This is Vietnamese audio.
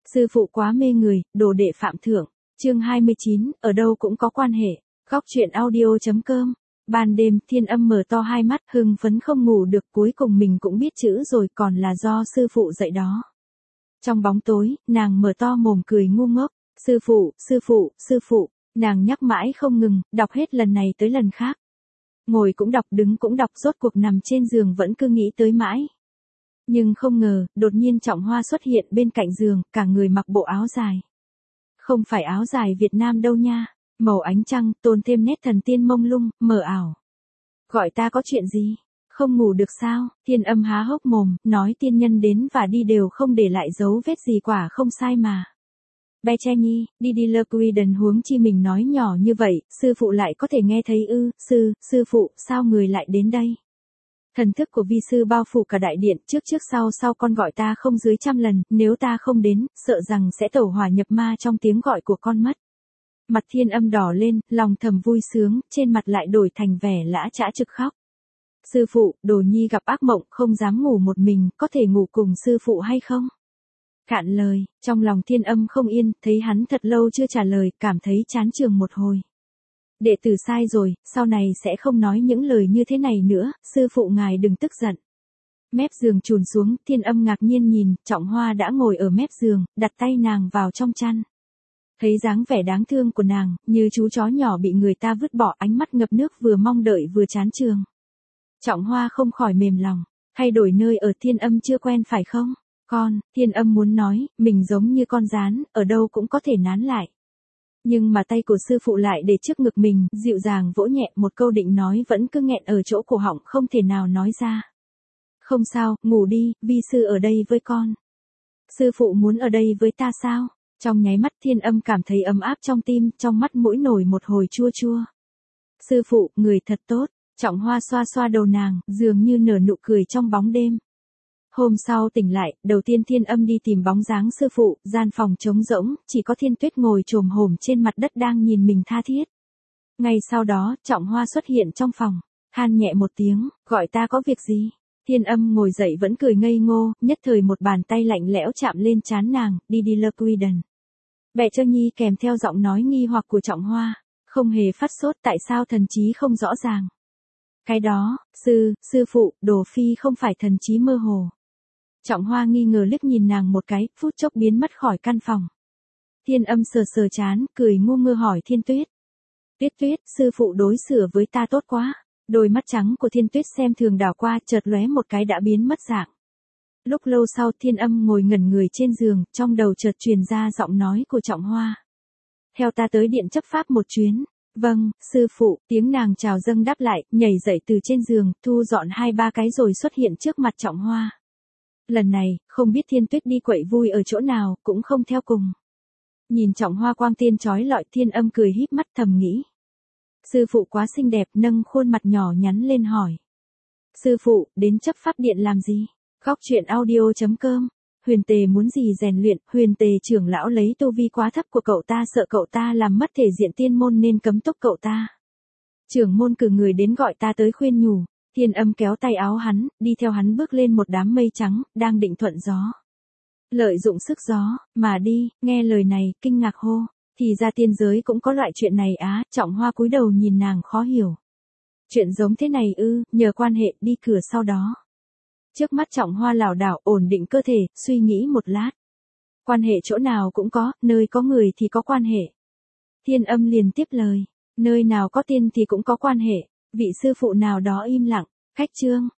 Sư phụ quá mê người, đồ đệ phạm thượng. Chương 29, ở đâu cũng có quan hệ. Góc truyện audio.com. Ban đêm, Thiên Âm mở to hai mắt, hưng phấn không ngủ được, cuối cùng mình cũng biết chữ rồi, còn là do sư phụ dạy đó. Trong bóng tối, nàng mở to mồm cười ngu ngốc. Sư phụ, sư phụ, sư phụ. Nàng nhắc mãi không ngừng, đọc hết lần này tới lần khác. Ngồi cũng đọc, đứng cũng đọc, rốt cuộc nằm trên giường vẫn cứ nghĩ tới mãi. Nhưng không ngờ, đột nhiên Trọng Hoa xuất hiện bên cạnh giường, cả người mặc bộ áo dài. Không phải áo dài Việt Nam đâu nha, màu ánh trăng, tôn thêm nét thần tiên mông lung, mờ ảo. Gọi ta có chuyện gì? Không ngủ được sao? Thiên Âm há hốc mồm, nói tiên nhân đến và đi đều không để lại dấu vết gì, quả không sai mà. Bé che nhi, đi lơ Quiden, huống chi mình nói nhỏ như vậy, sư phụ lại có thể nghe thấy ư? Sư phụ, sao người lại đến đây? Thần thức của vi sư bao phủ cả đại điện, trước sau con gọi ta không dưới 100 lần, nếu ta không đến, sợ rằng sẽ tẩu hỏa nhập ma trong tiếng gọi của con mất. Mặt Thiên Âm đỏ lên, lòng thầm vui sướng, trên mặt lại đổi thành vẻ lã chã trực khóc. Sư phụ, đồ nhi gặp ác mộng, không dám ngủ một mình, có thể ngủ cùng sư phụ hay không? Cạn lời, trong lòng Thiên Âm không yên, thấy hắn thật lâu chưa trả lời, cảm thấy chán chường một hồi. Đệ tử sai rồi, sau này sẽ không nói những lời như thế này nữa, sư phụ ngài đừng tức giận. Mép giường chùn xuống, Thiên Âm ngạc nhiên nhìn, Trọng Hoa đã ngồi ở mép giường, đặt tay nàng vào trong chăn. Thấy dáng vẻ đáng thương của nàng, như chú chó nhỏ bị người ta vứt bỏ, ánh mắt ngập nước, vừa mong đợi vừa chán chường. Trọng Hoa không khỏi mềm lòng, thay đổi nơi ở, Thiên Âm chưa quen phải không? Thiên Âm muốn nói, mình giống như con gián, ở đâu cũng có thể nán lại. Nhưng mà tay của sư phụ lại để trước ngực mình, dịu dàng vỗ nhẹ, một câu định nói vẫn cứ nghẹn ở chỗ cổ họng, không thể nào nói ra. Không sao, ngủ đi, vi sư ở đây với con. Sư phụ muốn ở đây với ta sao? Trong nháy mắt Thiên Âm cảm thấy ấm áp trong tim, trong mắt mũi nổi một hồi chua chua. Sư phụ, người thật tốt. Trọng Hoa xoa xoa đầu nàng, dường như nở nụ cười trong bóng đêm. Hôm sau tỉnh lại, đầu tiên Thiên Âm đi tìm bóng dáng sư phụ, gian phòng trống rỗng, chỉ có Thiên Tuyết ngồi chồm hổm trên mặt đất đang nhìn mình tha thiết. Ngay sau đó, Trọng Hoa xuất hiện trong phòng, than nhẹ một tiếng, gọi ta có việc gì? Thiên Âm ngồi dậy vẫn cười ngây ngô, nhất thời một bàn tay lạnh lẽo chạm lên trán nàng, đi lơ Quiden. Bệ Trơ Nhi kèm theo giọng nói nghi hoặc của Trọng Hoa, không hề phát sốt, tại sao thần trí không rõ ràng? Cái đó, sư phụ, đồ phi không phải thần trí mơ hồ. Trọng Hoa nghi ngờ liếc nhìn nàng một cái, phút chốc biến mất khỏi căn phòng. Thiên Âm sờ chán, cười ngu ngơ hỏi Thiên Tuyết. Tuyết, sư phụ đối xử với ta tốt quá. Đôi mắt trắng của Thiên Tuyết xem thường đảo qua, chợt lóe một cái đã biến mất dạng. Lúc lâu sau Thiên Âm ngồi ngẩn người trên giường, trong đầu chợt truyền ra giọng nói của Trọng Hoa. Theo ta tới điện chấp pháp một chuyến. Vâng, sư phụ, tiếng nàng chào dâng đáp lại, nhảy dậy từ trên giường, thu dọn 2-3 cái rồi xuất hiện trước mặt Trọng Hoa. Lần này, không biết Thiên Tuyết đi quậy vui ở chỗ nào, cũng không theo cùng. Nhìn Trọng Hoa quang tiên chói lọi, Thiên Âm cười híp mắt thầm nghĩ. Sư phụ quá xinh đẹp, nâng khuôn mặt nhỏ nhắn lên hỏi. Sư phụ, đến chấp pháp điện làm gì? Góc truyện audio.com. Huyền Tề muốn gì rèn luyện, Huyền Tề trưởng lão lấy tu vi quá thấp của cậu ta, sợ cậu ta làm mất thể diện tiên môn nên cấm túc cậu ta. Trưởng môn cử người đến gọi ta tới khuyên nhủ. Thiên Âm kéo tay áo hắn, đi theo hắn bước lên một đám mây trắng, đang định thuận gió. Lợi dụng sức gió, mà đi, nghe lời này, kinh ngạc hô. Thì ra tiên giới cũng có loại chuyện này á, Trọng Hoa cúi đầu nhìn nàng khó hiểu. Chuyện giống thế này ư, nhờ quan hệ, đi cửa sau đó. Trước mắt Trọng Hoa lảo đảo, ổn định cơ thể, suy nghĩ một lát. Quan hệ chỗ nào cũng có, nơi có người thì có quan hệ. Thiên Âm liền tiếp lời, nơi nào có tiên thì cũng có quan hệ. Vị sư phụ nào đó im lặng, khách chương.